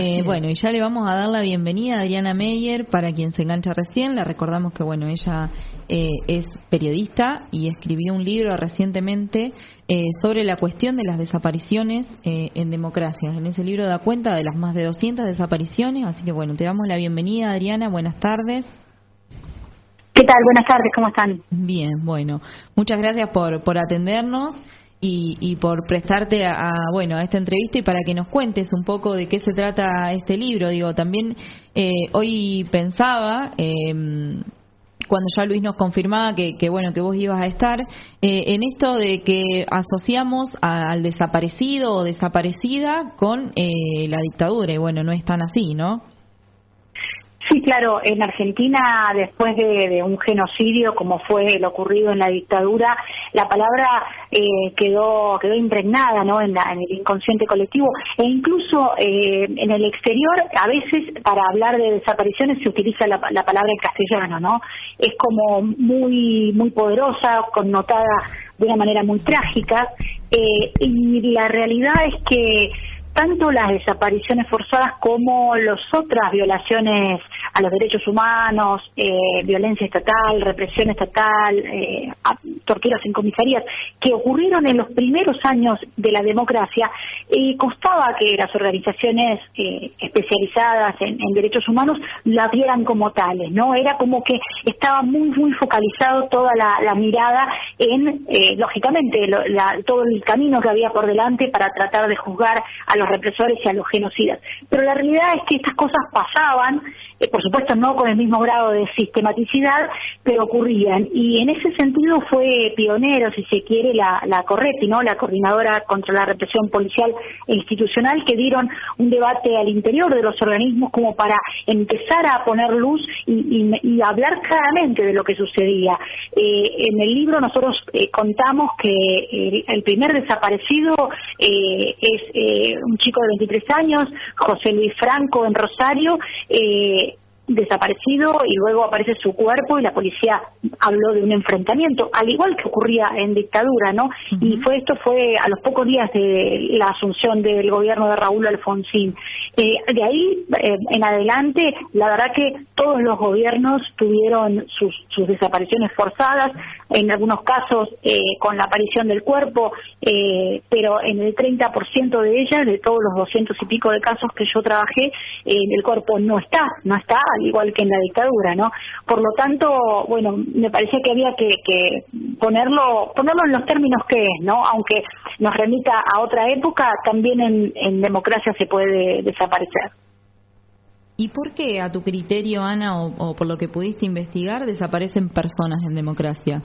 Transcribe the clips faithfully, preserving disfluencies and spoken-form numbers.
Eh, bueno, y ya le vamos a dar la bienvenida a Adriana Meyer, para quien se engancha recién. Le recordamos que, bueno, ella eh, es periodista y escribió un libro recientemente eh, sobre la cuestión de las desapariciones eh, en democracias. En ese libro da cuenta de las más de doscientas desapariciones, así que, bueno, te damos la bienvenida, Adriana. Buenas tardes. ¿Qué tal? Buenas tardes, ¿cómo están? Bien, bueno, muchas gracias por, por atendernos. Y, y por prestarte a, a bueno a esta entrevista y para que nos cuentes un poco de qué se trata este libro. Digo, también eh, hoy pensaba, eh, cuando ya Luis nos confirmaba que, que bueno que vos ibas a estar, eh, en esto de que asociamos a, al desaparecido o desaparecida con eh, la dictadura, y bueno, no es tan así, ¿no? Sí, claro, en Argentina, después de, de un genocidio como fue el ocurrido en la dictadura, la palabra eh, quedó quedó impregnada, ¿no?, en, la, en el inconsciente colectivo, e incluso eh, en el exterior, a veces para hablar de desapariciones se utiliza la, la palabra en castellano, ¿no? Es como muy muy poderosa, connotada de una manera muy trágica, eh, y la realidad es que tanto las desapariciones forzadas como las otras violaciones a los derechos humanos, eh, violencia estatal, represión estatal, eh, torturas en comisarías, que ocurrieron en los primeros años de la democracia, eh, costaba que las organizaciones eh, especializadas en, en derechos humanos la vieran como tales, ¿no? Era como que estaba muy, muy focalizado toda la, la mirada en, eh, lógicamente, lo, la, todo el camino que había por delante para tratar de juzgar a los represores y a los genocidas. Pero la realidad es que estas cosas pasaban, eh, por supuesto no con el mismo grado de sistematicidad, pero ocurrían. Y en ese sentido fue pionero, si se quiere, la, la Correpi, ¿no?, la Coordinadora contra la Represión Policial e Institucional, que dieron un debate al interior de los organismos como para empezar a poner luz y, y, y hablar claramente de lo que sucedía. Eh, en el libro nosotros eh, contamos que el, el primer desaparecido eh, es eh, un chico de veintitrés años, José Luis Franco, en Rosario, eh, desaparecido, y luego aparece su cuerpo y la policía habló de un enfrentamiento, al igual que ocurría en dictadura, ¿no? Uh-huh. Y fue esto fue a los pocos días de la asunción del gobierno de Raúl Alfonsín. Eh, de ahí eh, en adelante, la verdad que todos los gobiernos tuvieron sus, sus desapariciones forzadas, en algunos casos eh, con la aparición del cuerpo, eh, pero en el treinta por ciento de ellas, de todos los doscientos y pico de casos que yo trabajé, eh, el cuerpo no está, no está, al igual que en la dictadura, ¿no? Por lo tanto, bueno, me parecía que había que, que ponerlo ponerlo en los términos que es, ¿no? Aunque nos remita a otra época, también en, en democracia se puede desaparecer. ¿Y por qué, a tu criterio, Ana, o, o por lo que pudiste investigar, desaparecen personas en democracia?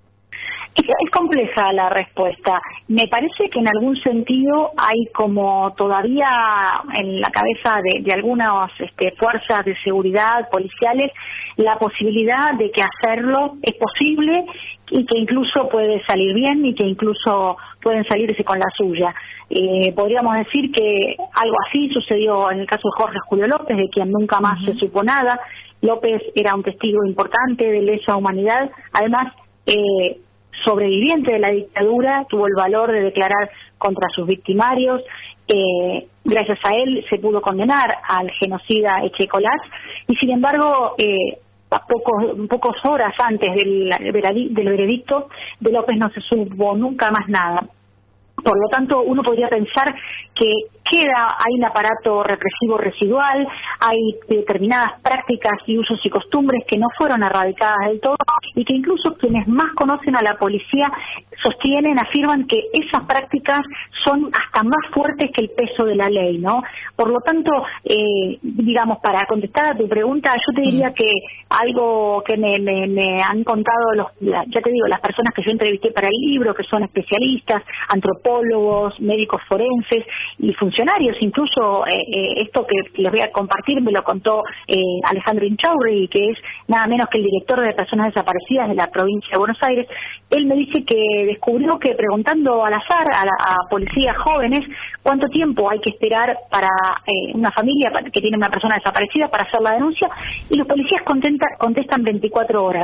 Es compleja la respuesta. Me parece que en algún sentido hay como todavía en la cabeza de, de algunas este, fuerzas de seguridad policiales la posibilidad de que hacerlo es posible y que incluso puede salir bien y que incluso pueden salirse con la suya. Eh, podríamos decir que algo así sucedió en el caso de Jorge Julio López, de quien nunca más uh-huh. se supo nada. López era un testigo importante de lesa humanidad, además eh, sobreviviente de la dictadura, tuvo el valor de declarar contra sus victimarios. Eh, gracias a él se pudo condenar al genocida Echecolás, y sin embargo eh, a pocos, pocos horas antes del, del veredicto de López no se supo nunca más nada. Por lo tanto, uno podría pensar que queda, hay un aparato represivo residual, hay determinadas prácticas y usos y costumbres que no fueron erradicadas del todo, y que incluso quienes más conocen a la policía sostienen, afirman que esas prácticas son hasta más fuertes que el peso de la ley, ¿no? Por lo tanto, eh, digamos, para contestar a tu pregunta, yo te diría que algo que me, me, me han contado, los, ya te digo, las personas que yo entrevisté para el libro, que son especialistas, antropólogos, médicos forenses y funcionarios, incluso eh, eh, esto que les voy a compartir me lo contó eh, Alejandro Inchaurri, que es nada menos que el director de personas desaparecidas de la provincia de Buenos Aires. Él me dice que descubrió que preguntando al azar a, la, a policías jóvenes cuánto tiempo hay que esperar para eh, una familia que tiene una persona desaparecida para hacer la denuncia, y los policías contenta, contestan veinticuatro horas.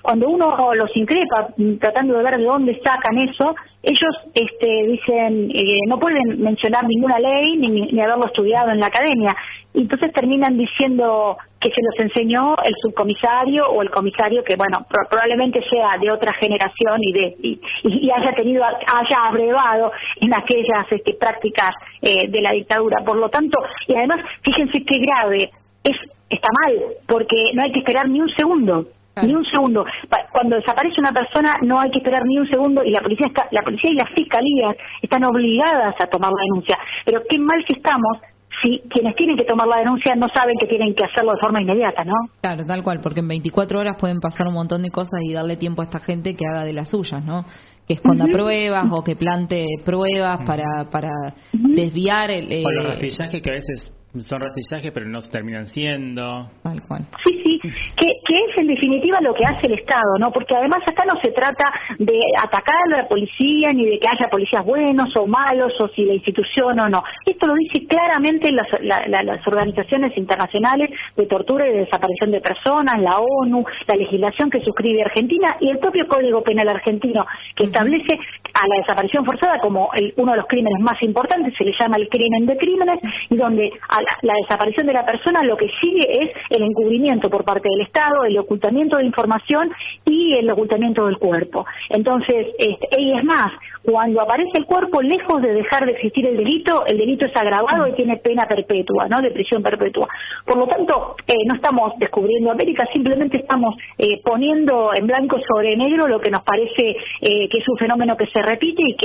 cuando uno los increpa, tratando de ver de dónde sacan eso, ellos este, dicen, eh, no pueden mencionar ninguna ley ni, ni haberlo estudiado en la academia. Y entonces terminan diciendo que se los enseñó el subcomisario o el comisario que, bueno, pro- probablemente sea de otra generación y de y, y haya tenido, haya abrevado en aquellas este, prácticas eh, de la dictadura. Por lo tanto, y además, fíjense qué grave, es está mal, porque no hay que esperar ni un segundo. Ni un segundo. Cuando desaparece una persona no hay que esperar ni un segundo y la policía está, la policía y las fiscalías están obligadas a tomar la denuncia. Pero qué mal que estamos si quienes tienen que tomar la denuncia no saben que tienen que hacerlo de forma inmediata, ¿no? Claro, tal cual, porque en veinticuatro horas pueden pasar un montón de cosas y darle tiempo a esta gente que haga de las suyas, ¿no? Que esconda uh-huh. pruebas o que plante pruebas uh-huh. para para uh-huh. desviar el... Eh... O los rastrillajes que a veces son rastrillajes pero no se terminan siendo. Tal cual. Sí, sí, que, que es en definitiva lo que hace el Estado, ¿no? Porque además acá no se trata de atacar a la policía ni de que haya policías buenos o malos o si la institución o no. Esto lo dice claramente las, la, la, las organizaciones internacionales de tortura y de desaparición de personas, la ONU, la legislación que suscribe Argentina y el propio Código Penal argentino que establece a la desaparición forzada como el, uno de los crímenes más importantes, se le llama el crimen de crímenes, y donde a la, la desaparición de la persona lo que sigue es el encubrimiento por parte del Estado, el ocultamiento de información y el ocultamiento del cuerpo. Entonces, este, y es más, cuando aparece el cuerpo, lejos de dejar de existir el delito, el delito es agravado y tiene pena perpetua, ¿no? De prisión perpetua. Por lo tanto, eh, no estamos descubriendo América, simplemente estamos eh, poniendo en blanco sobre negro lo que nos parece eh, que es un fenómeno que se repite y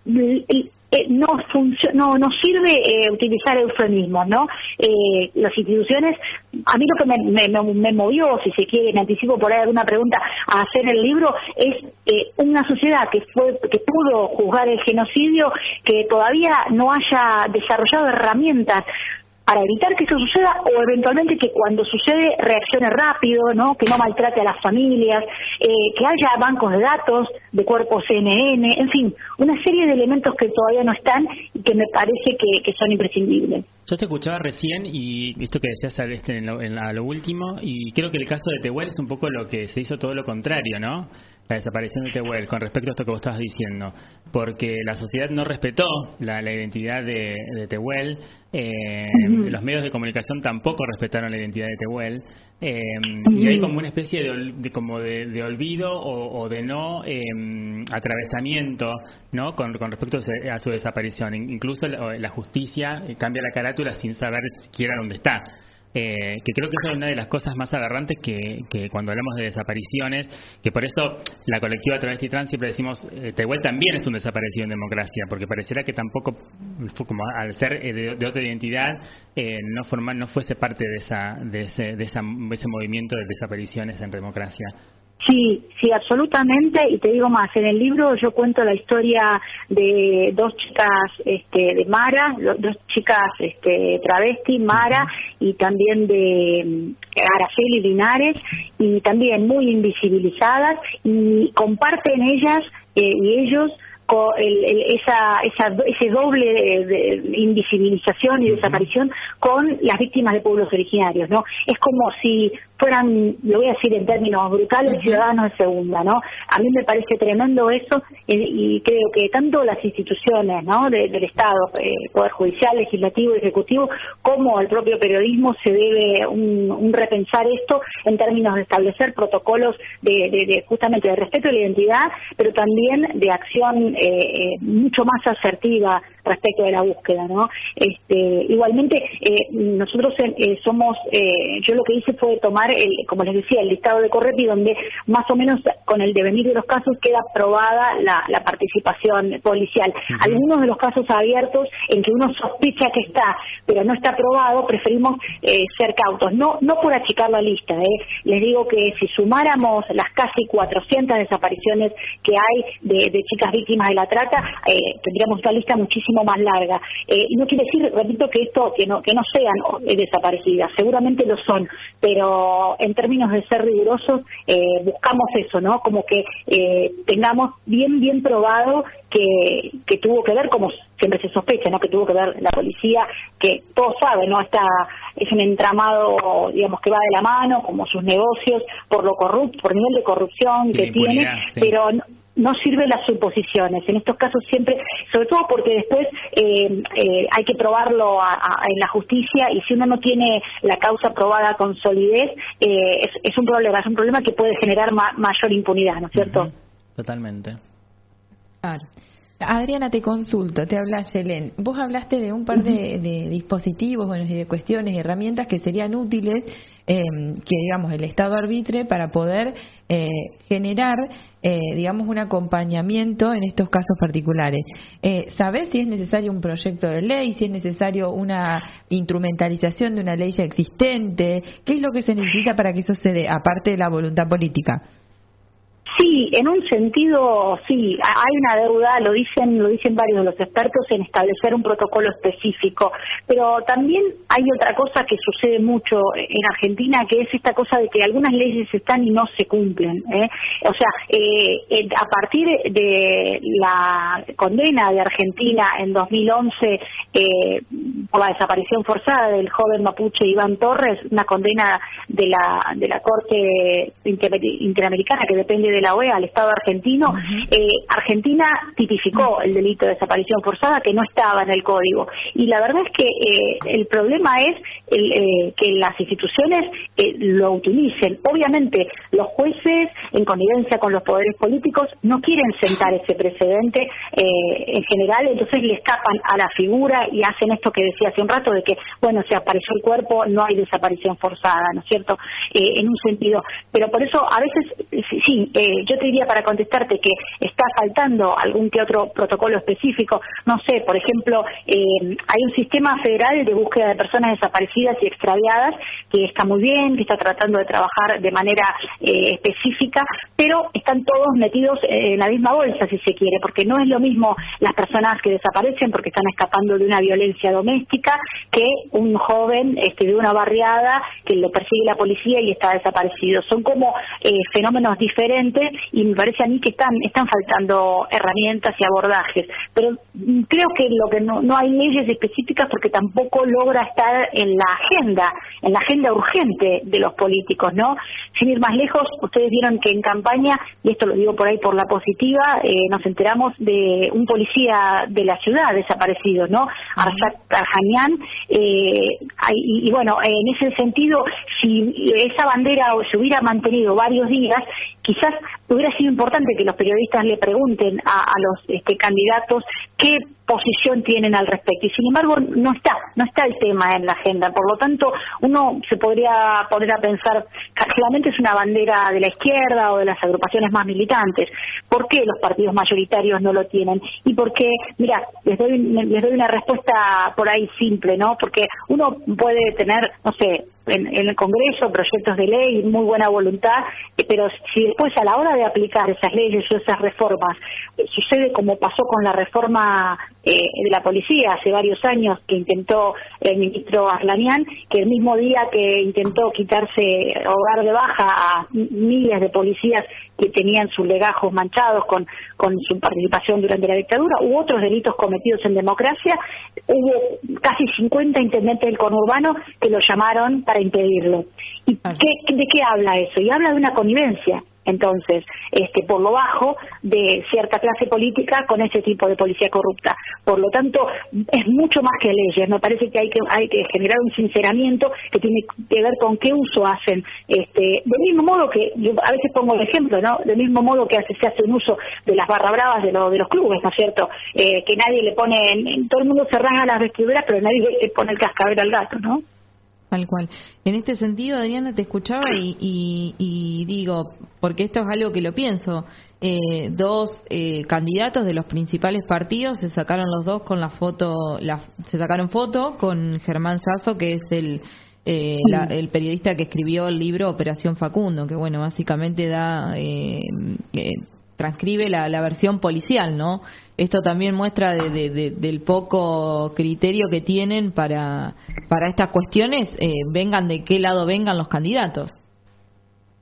que eh, no func- no no sirve eh, utilizar eufemismos, ¿no? Eh, las instituciones, a mí lo que me, me, me movió, si se quiere, me anticipo por ahí alguna pregunta a hacer el libro, es eh, una sociedad que fue que pudo juzgar el genocidio, que todavía no haya desarrollado herramientas para evitar que eso suceda o eventualmente que cuando sucede reaccione rápido, ¿no? Que no maltrate a las familias, eh, que haya bancos de datos de cuerpos C N N, en fin, una serie de elementos que todavía no están y que me parece que, que son imprescindibles. Yo te escuchaba recién y esto que decías este, en, lo, en la, lo último, y creo que el caso de Tehuel es un poco lo que se hizo todo lo contrario, ¿no? La desaparición de Tehuel, con respecto a esto que vos estabas diciendo, porque la sociedad no respetó la, la identidad de, de Tehuel, eh, uh-huh. los medios de comunicación tampoco respetaron la identidad de Tehuel, eh, uh-huh. y hay como una especie de, de como de, de olvido o, o de no eh, atravesamiento, ¿no? Con, con respecto a su desaparición. Incluso la, la justicia cambia la carátula sin saber siquiera dónde está. Eh, que creo que eso es una de las cosas más aberrantes que, que cuando hablamos de desapariciones, que por eso la colectiva Travesti Trans siempre decimos eh, Tehuel también es un desaparecido en democracia, porque pareciera que tampoco, como al ser eh, de, de otra identidad, eh, no forma, no fuese parte de esa de ese, de esa de ese movimiento de desapariciones en democracia. Sí, sí, absolutamente, y te digo más, en el libro yo cuento la historia de dos chicas este, de Mara, dos chicas este, travesti, Mara, y también de um, Araceli Linares, y también muy invisibilizadas, y comparten ellas eh, y ellos El, el, esa, esa ese doble de, de invisibilización y desaparición con las víctimas de pueblos originarios, ¿no? Es como si fueran, lo voy a decir en términos brutales, uh-huh. ciudadanos de segunda, ¿no? A mí me parece tremendo eso y, y creo que tanto las instituciones, ¿no? De, del Estado, eh, Poder Judicial, Legislativo y Ejecutivo, como el propio periodismo se debe un, un repensar esto en términos de establecer protocolos de, de, de justamente de respeto a la identidad, pero también de acción Eh, mucho más asertiva respecto de la búsqueda, ¿no? Este, igualmente, eh, nosotros eh, somos, eh, yo lo que hice fue tomar, el, como les decía, el listado de Correpi, donde más o menos con el devenir de los casos queda aprobada la, la participación policial. Uh-huh. Algunos de los casos abiertos en que uno sospecha que está, pero no está aprobado, preferimos eh, ser cautos, no no por achicar la lista, ¿eh? Les digo que si sumáramos las casi cuatrocientas desapariciones que hay de, de chicas víctimas de la trata, eh, tendríamos una lista muchísimo más larga. Eh, y no quiere decir, repito, que esto que no que no sean eh, desaparecidas, seguramente lo son, pero en términos de ser rigurosos, eh, buscamos eso, ¿no? Como que eh, tengamos bien, bien probado que, que tuvo que ver, como siempre se sospecha, ¿no?, que tuvo que ver la policía, que todos saben, ¿no?, está, es un entramado, digamos, que va de la mano, como sus negocios, por lo corrupto, por el nivel de corrupción que tiene, sí. pero no, no sirven las suposiciones. En estos casos siempre, sobre todo porque después eh, eh, hay que probarlo a, a, en la justicia, y si uno no tiene la causa probada con solidez, eh, es, es un problema, es un problema que puede generar ma mayor impunidad, ¿no es cierto? Uh-huh. Totalmente. Claro. Adriana, te consulto, te habla Yelén. Vos hablaste de un par de, de dispositivos, bueno, y de cuestiones, herramientas que serían útiles, eh, que digamos el Estado arbitre para poder eh, generar, eh, digamos, un acompañamiento en estos casos particulares. Eh, ¿Sabés si es necesario un proyecto de ley, si es necesario una instrumentalización de una ley ya existente? ¿Qué es lo que se necesita para que eso se dé, aparte de la voluntad política? Sí, en un sentido, sí, hay una deuda, lo dicen lo dicen varios de los expertos, en establecer un protocolo específico, pero también hay otra cosa que sucede mucho en Argentina, que es esta cosa de que algunas leyes están y no se cumplen, ¿eh? O sea, eh, a partir de la condena de Argentina en dos mil once eh, por la desaparición forzada del joven mapuche Iván Torres, una condena de la de la Corte Inter Interamericana que depende de la O E A al Estado argentino, uh-huh. eh, Argentina tipificó el delito de desaparición forzada, que no estaba en el código, y la verdad es que eh, el problema es el, eh, que las instituciones eh, lo utilicen. Obviamente los jueces, en connivencia con los poderes políticos, no quieren sentar ese precedente eh, en general, entonces le escapan a la figura y hacen esto que decía hace un rato, de que, bueno, se apareció el cuerpo, no hay desaparición forzada, ¿no es cierto?, eh, en un sentido, pero por eso a veces, sí, eh, yo te diría, para contestarte, que está faltando algún que otro protocolo específico. No sé, por ejemplo, eh, hay un sistema federal de búsqueda de personas desaparecidas y extraviadas que está muy bien, que está tratando de trabajar de manera eh, específica, pero están todos metidos en la misma bolsa, si se quiere, porque no es lo mismo las personas que desaparecen porque están escapando de una violencia doméstica que un joven este, de una barriada que lo persigue la policía y está desaparecido. Son como eh, fenómenos diferentes, y me parece a mí que están están faltando herramientas y abordajes, pero creo que lo que no, no hay leyes específicas porque tampoco logra estar en la agenda, en la agenda urgente de los políticos, ¿no? Sin ir más lejos, ustedes vieron que en campaña, y esto lo digo por ahí por la positiva, eh, nos enteramos de un policía de la ciudad desaparecido, ¿no? Arzak Tarjanian, eh, y, y bueno, en ese sentido, si esa bandera se hubiera mantenido varios días, quizás hubiera sido importante que los periodistas le pregunten a, a los este, candidatos qué posición tienen al respecto, y sin embargo no está, no está el tema en la agenda. Por lo tanto, uno se podría poner a pensar, claramente es una bandera de la izquierda o de las agrupaciones más militantes. ¿Por qué los partidos mayoritarios no lo tienen? Y porque, mira, les doy, les doy una respuesta por ahí simple, ¿no? Porque uno puede tener, no sé, en, en el Congreso proyectos de ley, muy buena voluntad, eh, pero si después a la hora de aplicar esas leyes o esas reformas eh, sucede como pasó con la reforma eh, de la policía hace varios años que intentó el ministro Arlanian, que el mismo día que intentó quitarse o dar de baja a miles de policías que tenían sus legajos manchados con, con su participación durante la dictadura, u otros delitos cometidos en democracia, hubo casi cincuenta intendentes del conurbano que lo llamaron para impedirlo. ¿Y qué, de qué habla eso? Y habla de una connivencia, entonces, este, por lo bajo, de cierta clase política con ese tipo de policía corrupta. Por lo tanto, es mucho más que leyes. Me parece que hay que hay que generar un sinceramiento que tiene que ver con qué uso hacen. Este, del mismo modo que, yo a veces pongo el ejemplo, ¿no? Del mismo modo que hace, se hace un uso de las barra bravas de, lo, de los clubes, ¿no es cierto? Eh, que nadie le pone, en, todo el mundo se rasga las vestiduras, pero nadie le pone el cascabel al gato, ¿no? Tal cual. En este sentido, Adriana, te escuchaba y, y, y digo, porque esto es algo que lo pienso, eh, dos eh, candidatos de los principales partidos se sacaron los dos con la foto, la, se sacaron foto con Germán Sasso, que es el eh, la, el periodista que escribió el libro Operación Facundo, que bueno, básicamente da eh, eh, transcribe la, la versión policial, ¿no? Esto también muestra de, de, de, del poco criterio que tienen para para estas cuestiones, eh, vengan de qué lado vengan los candidatos.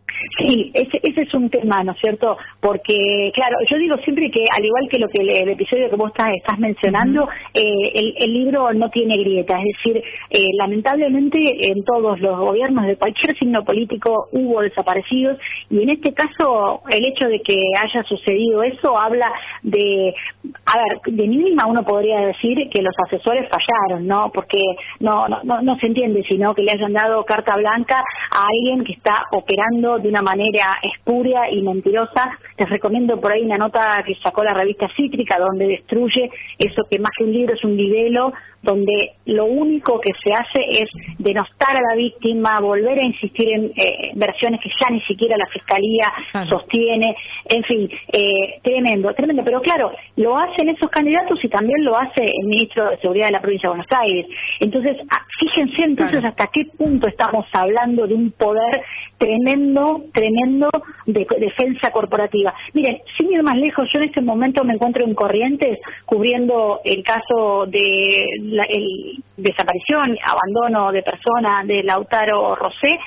Sí, ese, ese es un tema, ¿no es cierto? Porque, claro, yo digo siempre que, al igual que lo que el, el episodio que vos estás, estás mencionando, uh-huh. eh, el, el libro no tiene grieta. Es decir, eh, lamentablemente en todos los gobiernos de cualquier signo político hubo desaparecidos, y en este caso el hecho de que haya sucedido eso habla de, a ver, de mínima uno podría decir que los asesores fallaron, ¿no? Porque no, no, no, no se entiende, sino que le hayan dado carta blanca a alguien que está operando de una manera espuria y mentirosa. Les recomiendo por ahí una nota que sacó la revista Cítrica, donde destruye eso que más que un libro es un libelo, donde lo único que se hace es denostar a la víctima, volver a insistir en eh, versiones que ya ni siquiera la Fiscalía ah. sostiene, en fin, eh, tremendo, tremendo. Pero claro, lo hacen esos candidatos y también lo hace el ministro de Seguridad de la Provincia de Buenos Aires. Entonces, fíjense entonces claro. hasta qué punto estamos hablando de un poder tremendo, tremendo de defensa corporativa. Miren, sin ir más lejos, yo en este momento me encuentro en Corrientes cubriendo el caso de la el desaparición, abandono de persona de Lautaro Rosé,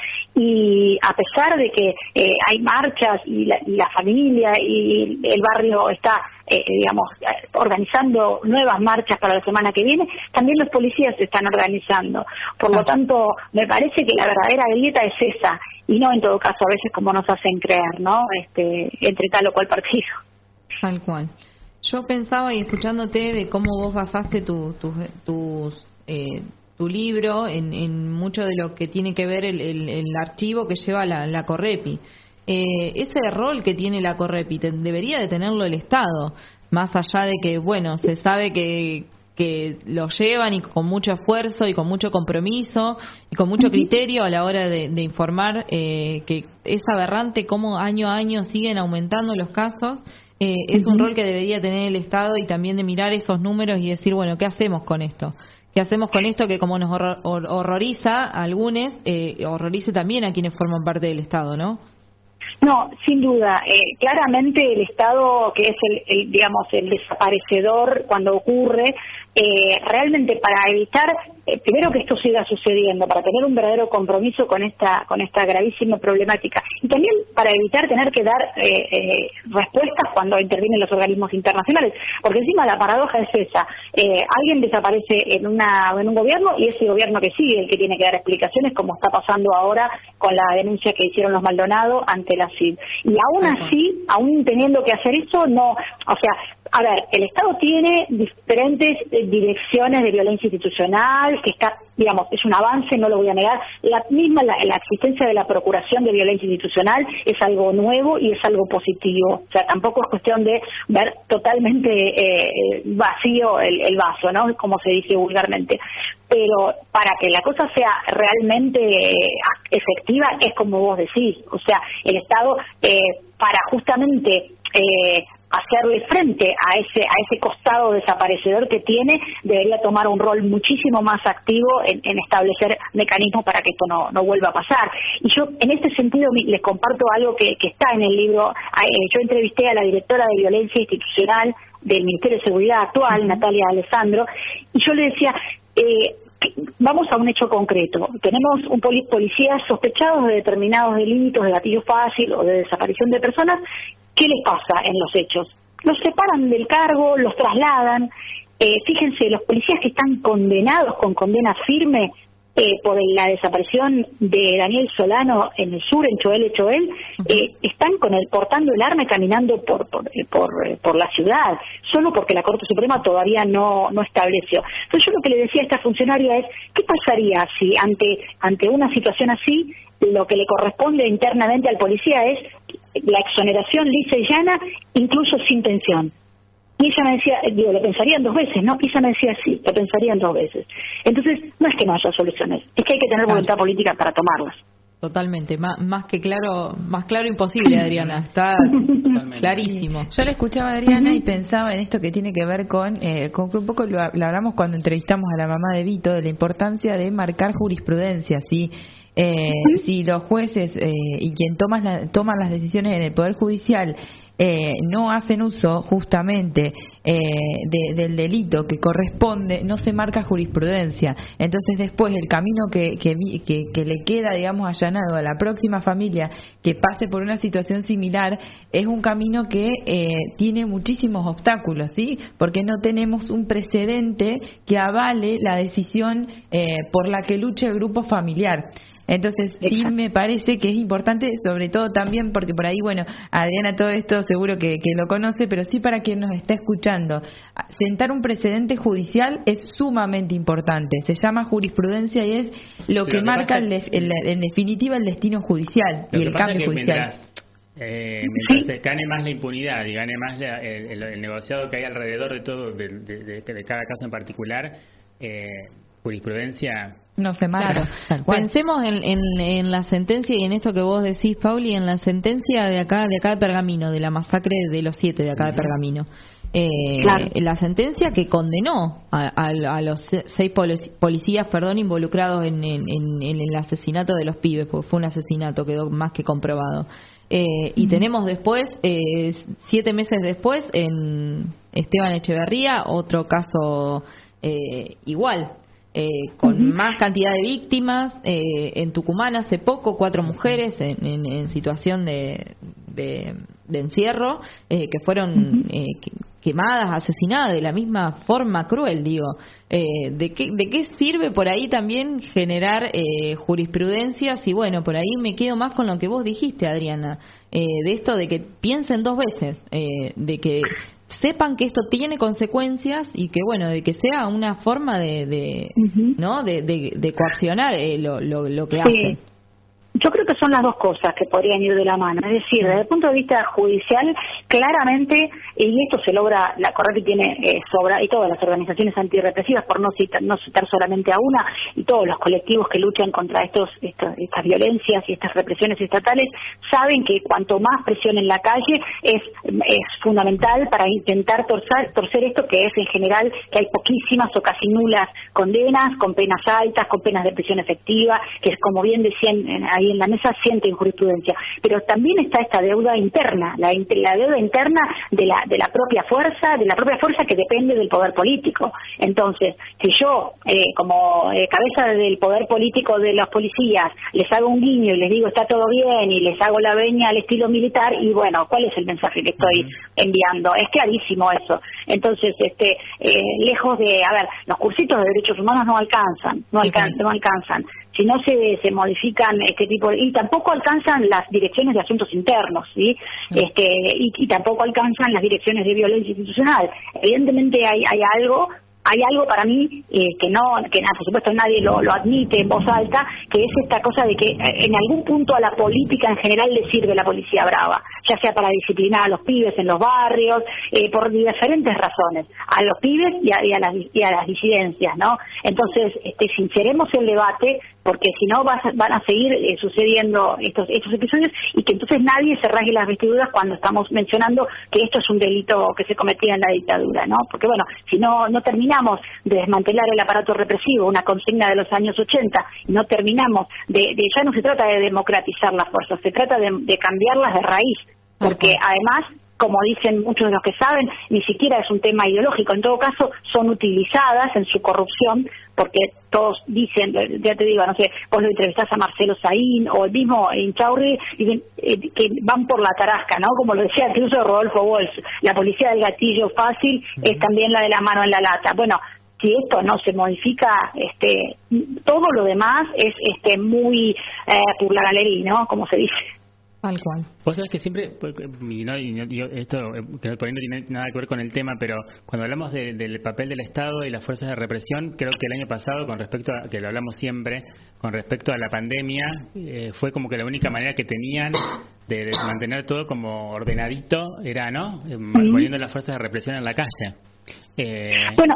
y a pesar de que eh, hay marchas y la, y la familia y el barrio está eh, digamos organizando nuevas marchas para la semana que viene, también los policías se están organizando. Por lo tanto, me parece que la verdadera grieta es esa, y no en todo caso a veces como nos hacen creer, ¿no? Este, entre tal o cual partido. Tal cual. Yo pensaba, y escuchándote, de cómo vos basaste tu, tu, tus, eh, tu libro en, en mucho de lo que tiene que ver el, el, el archivo que lleva la, la Correpi. Eh, ese rol que tiene la Correpi te, debería de tenerlo el Estado, más allá de que, bueno, se sabe que, que lo llevan y con mucho esfuerzo y con mucho compromiso y con mucho criterio a la hora de, de informar, eh, que es aberrante cómo año a año siguen aumentando los casos. Eh, es un rol que debería tener el Estado, y también de mirar esos números y decir, bueno, ¿qué hacemos con esto? ¿Qué hacemos con esto que como nos horror, horroriza a algunos, eh, horrorice también a quienes forman parte del Estado, ¿no? No, sin duda. Eh, claramente el Estado, que es el, el digamos el desaparecedor cuando ocurre, eh, realmente para evitar eh, primero que esto siga sucediendo, para tener un verdadero compromiso con esta con esta gravísima problemática, y también para evitar tener que dar eh, eh, respuestas cuando intervienen los organismos internacionales, porque encima la paradoja es esa: eh, alguien desaparece en una en un gobierno y ese gobierno que sigue el que tiene que dar explicaciones, como está pasando ahora con la denuncia que hicieron los Maldonado ante la C I D. Y aún así, aún teniendo que hacer eso, no, o sea, a ver, el Estado tiene diferentes eh, direcciones de violencia institucional, que está, digamos, es un avance, no lo voy a negar. La misma, la, la existencia de la Procuración de Violencia Institucional es algo nuevo y es algo positivo. O sea, tampoco es cuestión de ver totalmente eh, vacío el, el vaso, ¿no? Como se dice vulgarmente. Pero para que la cosa sea realmente eh, efectiva, es como vos decís. O sea, el Estado, eh, para justamente Eh, hacerle frente a ese a ese costado desaparecedor que tiene, debería tomar un rol muchísimo más activo en, en establecer mecanismos para que esto no, no vuelva a pasar. Y yo, en este sentido, les comparto algo que, que está en el libro. Yo entrevisté a la directora de Violencia Institucional del Ministerio de Seguridad actual, Natalia Alessandro, y yo le decía, eh, vamos a un hecho concreto. Tenemos un poli policías sospechados de determinados delitos de gatillo fácil o de desaparición de personas. ¿Qué les pasa en los hechos? Los separan del cargo, los trasladan. Eh, fíjense, los policías que están condenados con condena firme eh, por la desaparición de Daniel Solano en el sur, en Choel, Choel, eh, están con el portando el arma y caminando por por, por por la ciudad, solo porque la Corte Suprema todavía no no estableció. Entonces yo lo que le decía a esta funcionaria es, ¿qué pasaría si ante ante una situación así lo que le corresponde internamente al policía es la exoneración lisa y llana, incluso sin pensión? Y ella me decía, digo, lo pensarían dos veces, ¿no? Y ella me decía, sí, lo pensarían dos veces. Entonces, no es que no haya soluciones, es que hay que tener voluntad política para tomarlas. Totalmente, más, más que claro, más claro imposible, Adriana, está clarísimo. Yo le escuchaba a Adriana y pensaba en esto que tiene que ver con, eh, con que un poco lo, lo hablamos cuando entrevistamos a la mamá de Vito, de la importancia de marcar jurisprudencia, ¿sí? Eh, uh-huh. Si los jueces eh, y quien toma la, toman las decisiones en el Poder Judicial eh, no hacen uso justamente eh, de, del delito que corresponde, no se marca jurisprudencia. Entonces después el camino que, que, que, que le queda, digamos, allanado a la próxima familia que pase por una situación similar, es un camino que eh, tiene muchísimos obstáculos, ¿sí? Porque no tenemos un precedente que avale la decisión eh, por la que luche el grupo familiar. Entonces sí Exacto. me parece que es importante, sobre todo también porque por ahí, bueno, Adriana todo esto seguro que, que lo conoce, pero sí para quien nos está escuchando, sentar un precedente judicial es sumamente importante. Se llama jurisprudencia y es lo que, que marca pasa, el, el, en definitiva el destino judicial y el cambio judicial. Mientras, eh, mientras se gane más la impunidad y gane más la, el, el, el negociado que hay alrededor de todo, de, de, de, de cada caso en particular, eh, jurisprudencia no se marca. Claro. Pensemos en, en, en la sentencia y en esto que vos decís, Pauli, en la sentencia de acá de acá de Pergamino, de la masacre de los siete de acá de Pergamino. Eh, claro. La sentencia que condenó a, a, a los seis policías, perdón, involucrados en, en, en, en el asesinato de los pibes, porque fue un asesinato, quedó más que comprobado. Eh, y uh-huh. tenemos después, eh, siete meses después, en Esteban Echeverría, otro caso eh, igual. Eh, con uh-huh. más cantidad de víctimas, eh, en Tucumán hace poco cuatro mujeres en, en, en situación de, de, de encierro eh, que fueron uh-huh. eh, quemadas, asesinadas de la misma forma cruel, digo. Eh, ¿de qué, ¿De qué sirve por ahí también generar eh, jurisprudencias? Y bueno, por ahí me quedo más con lo que vos dijiste, Adriana, eh, de esto de que piensen dos veces, eh, de que sepan que esto tiene consecuencias y que bueno, de que sea una forma de, de uh-huh. no de, de, de coaccionar eh, lo, lo, lo que sí. hacen. Yo creo que son las dos cosas que podrían ir de la mano. Es decir, desde el punto de vista judicial, claramente, y esto se logra, la Corrati tiene eh, sobra, y todas las organizaciones antirrepresivas, por no citar, no citar solamente a una, y todos los colectivos que luchan contra estos, estos estas violencias y estas represiones estatales, saben que cuanto más presión en la calle es, es fundamental para intentar torcer, torcer esto que es en general que hay poquísimas o casi nulas condenas, con penas altas, con penas de prisión efectiva, que es como bien decían ahí en la mesa, sienten jurisprudencia, pero también está esta deuda interna, la, la deuda interna de la de la propia fuerza, de la propia fuerza que depende del poder político. Entonces, si yo, eh, como eh, cabeza del poder político de los policías, les hago un guiño y les digo está todo bien y les hago la veña al estilo militar, y bueno, ¿cuál es el mensaje que estoy enviando? Es clarísimo eso. Entonces, este, eh, lejos de, a ver, los cursitos de derechos humanos no alcanzan, no alcanzan, no alcanzan. Si no se, se modifican este tipo de, y tampoco alcanzan las direcciones de asuntos internos, ¿sí? sí. Este, y, y tampoco alcanzan las direcciones de violencia institucional. Evidentemente hay, hay algo, hay algo para mí eh, que no, que por supuesto nadie lo, lo admite en voz alta, que es esta cosa de que en algún punto a la política en general le sirve la policía brava, ya sea para disciplinar a los pibes en los barrios, eh, por diferentes razones, a los pibes y a, y a, las, y a las disidencias, ¿no? Entonces, este, sinceremos el debate, porque si no vas, van a seguir eh, sucediendo estos estos episodios, y que entonces nadie se rasgue las vestiduras cuando estamos mencionando que esto es un delito que se cometía en la dictadura, ¿no? Porque bueno, si no no terminamos de desmantelar el aparato represivo, una consigna de los años ochenta, y no terminamos de, de ya no se trata de democratizar las fuerzas, se trata de, de cambiarlas de raíz, porque además, como dicen muchos de los que saben, ni siquiera es un tema ideológico. En todo caso, son utilizadas en su corrupción, porque todos dicen, ya te digo, no sé, vos lo entrevistás a Marcelo Saín o el mismo Inchaurri, dicen eh, que van por la tarasca, ¿no? Como lo decía incluso Rodolfo Walsh, la policía del gatillo fácil es también la de la mano en la lata. Bueno, si esto no se modifica, este, todo lo demás es este muy eh, por la galería, ¿no? Como se dice. Tal cual. Vos sabés que siempre, y no, y no, y esto que por ahí no tiene nada que ver con el tema, pero cuando hablamos de, del papel del Estado y las fuerzas de represión, creo que el año pasado, con respecto a, que lo hablamos siempre, con respecto a la pandemia, eh, fue como que la única manera que tenían de, de mantener todo como ordenadito era, ¿no? Eh, poniendo las fuerzas de represión en la calle. Eh, bueno,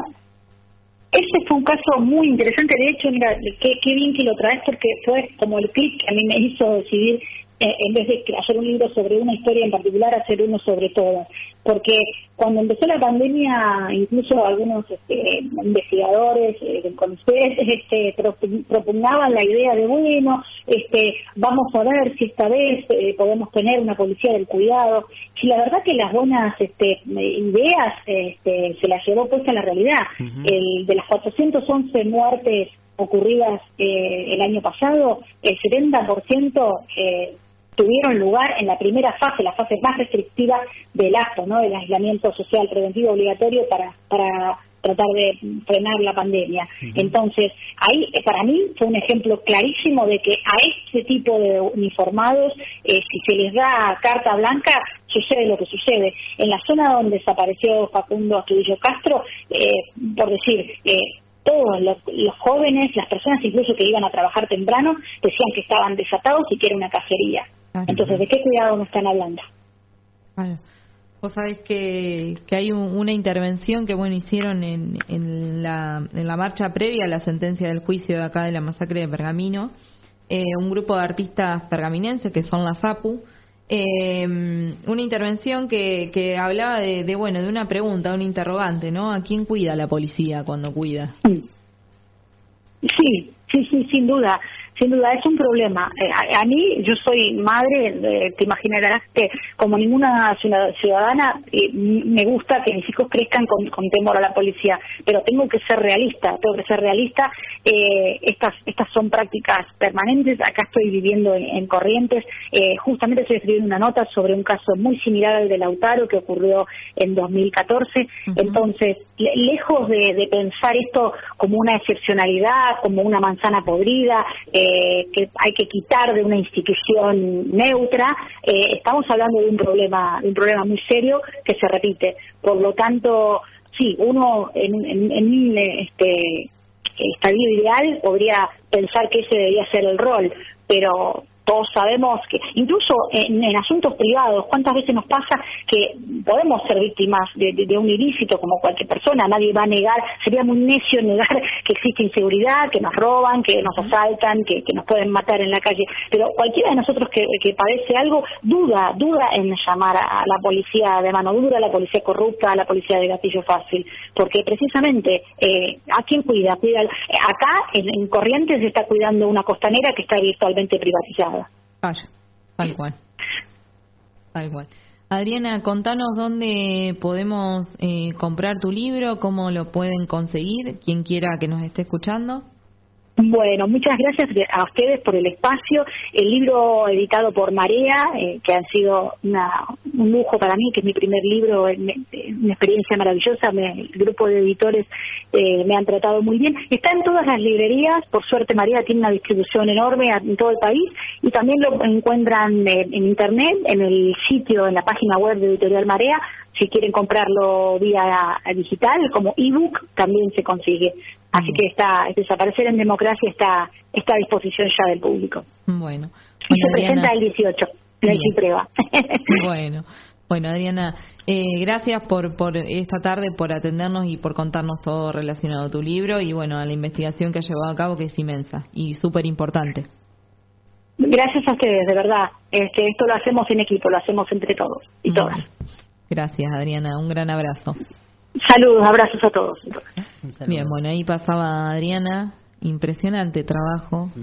ese fue un caso muy interesante. De hecho, mira, qué, qué bien que lo traes, porque fue como el clic que a mí me hizo decidir eh, en vez de hacer un libro sobre una historia en particular, hacer uno sobre todas. Porque cuando empezó la pandemia, incluso algunos este, investigadores eh, con ustedes este, propugnaban la idea de, bueno, este, vamos a ver si esta vez eh, podemos tener una policía del cuidado. Si la verdad que las buenas este, ideas este, se las llevó puesta a la realidad. Uh-huh. El, de las cuatrocientas once muertes ocurridas eh, el año pasado, el setenta por ciento eh, tuvieron lugar en la primera fase, la fase más restrictiva del acto, ¿no? Del aislamiento social preventivo obligatorio para para tratar de frenar la pandemia. Uh-huh. Entonces, ahí para mí fue un ejemplo clarísimo de que a este tipo de uniformados, eh, si se les da carta blanca, sucede lo que sucede. En la zona donde desapareció Facundo Astudillo Castro, eh, por decir, eh, todos los, los jóvenes, las personas incluso que iban a trabajar temprano, decían que estaban desatados y que era una cacería. Claro. Entonces, ¿de qué cuidado nos están hablando? Bueno, vos sabés que, que hay un, una intervención que bueno hicieron en, en, la, en la marcha previa a la sentencia del juicio de acá de la masacre de Pergamino, eh, un grupo de artistas pergaminenses que son la SAPU, eh, una intervención que, que hablaba de, de bueno de una pregunta, de un interrogante, ¿no? ¿A quién cuida la policía cuando cuida? Sí, sí, sí, sin duda. Sin duda, es un problema. Eh, a, a mí, yo soy madre, eh, te imaginarás que como ninguna ciudadana, eh, me gusta que mis hijos crezcan con, con temor a la policía, pero tengo que ser realista, tengo que ser realista. Eh, estas estas son prácticas permanentes. Acá estoy viviendo en, en Corrientes. Eh, justamente estoy escribiendo una nota sobre un caso muy similar al de Lautaro que ocurrió en dos mil catorce. Uh-huh. Entonces, le, lejos de, de pensar esto como una excepcionalidad, como una manzana podrida, eh, Eh, que hay que quitar de una institución neutra, eh, estamos hablando de un problema de un problema muy serio que se repite. Por lo tanto, sí, uno en, en, en este estadio ideal podría pensar que ese debería ser el rol, pero todos sabemos que, incluso en, en asuntos privados, ¿cuántas veces nos pasa que podemos ser víctimas de, de, de un ilícito como cualquier persona? Nadie va a negar, sería muy necio negar que existe inseguridad, que nos roban, que nos asaltan, que, que nos pueden matar en la calle. Pero cualquiera de nosotros que, que padece algo, duda, duda en llamar a la policía de mano dura, a la policía corrupta, a la policía de gatillo fácil. Porque precisamente, eh, ¿a quién cuida? cuida acá, en, en Corrientes, se está cuidando una costanera que está virtualmente privatizada. Vaya, tal cual, tal cual. Adriana, contanos dónde podemos eh, comprar tu libro, cómo lo pueden conseguir, quien quiera que nos esté escuchando. Bueno, muchas gracias a ustedes por el espacio. El libro editado por Marea, eh, que ha sido una, un lujo para mí, que es mi primer libro, una experiencia maravillosa. Me, el grupo de editores eh, me han tratado muy bien. Está en todas las librerías. Por suerte, Marea tiene una distribución enorme en todo el país, y también lo encuentran en, en internet, en el sitio, en la página web de Editorial Marea. Si quieren comprarlo vía digital, como ebook, también se consigue. Así que está, Desaparecer en Democracia está, está a disposición ya del público. Bueno. Y bueno, se Adriana, presenta el dieciocho, en el Cipreva. Bueno, bueno, Adriana, eh, gracias por, por esta tarde, por atendernos y por contarnos todo relacionado a tu libro y bueno, a la investigación que has llevado a cabo, que es inmensa y súper importante. Gracias a ustedes, de verdad. Este, esto lo hacemos en equipo, lo hacemos entre todos y bueno, todas. Gracias, Adriana. Un gran abrazo. Saludos, abrazos a todos. Bien, bueno, ahí pasaba Adriana. Impresionante trabajo.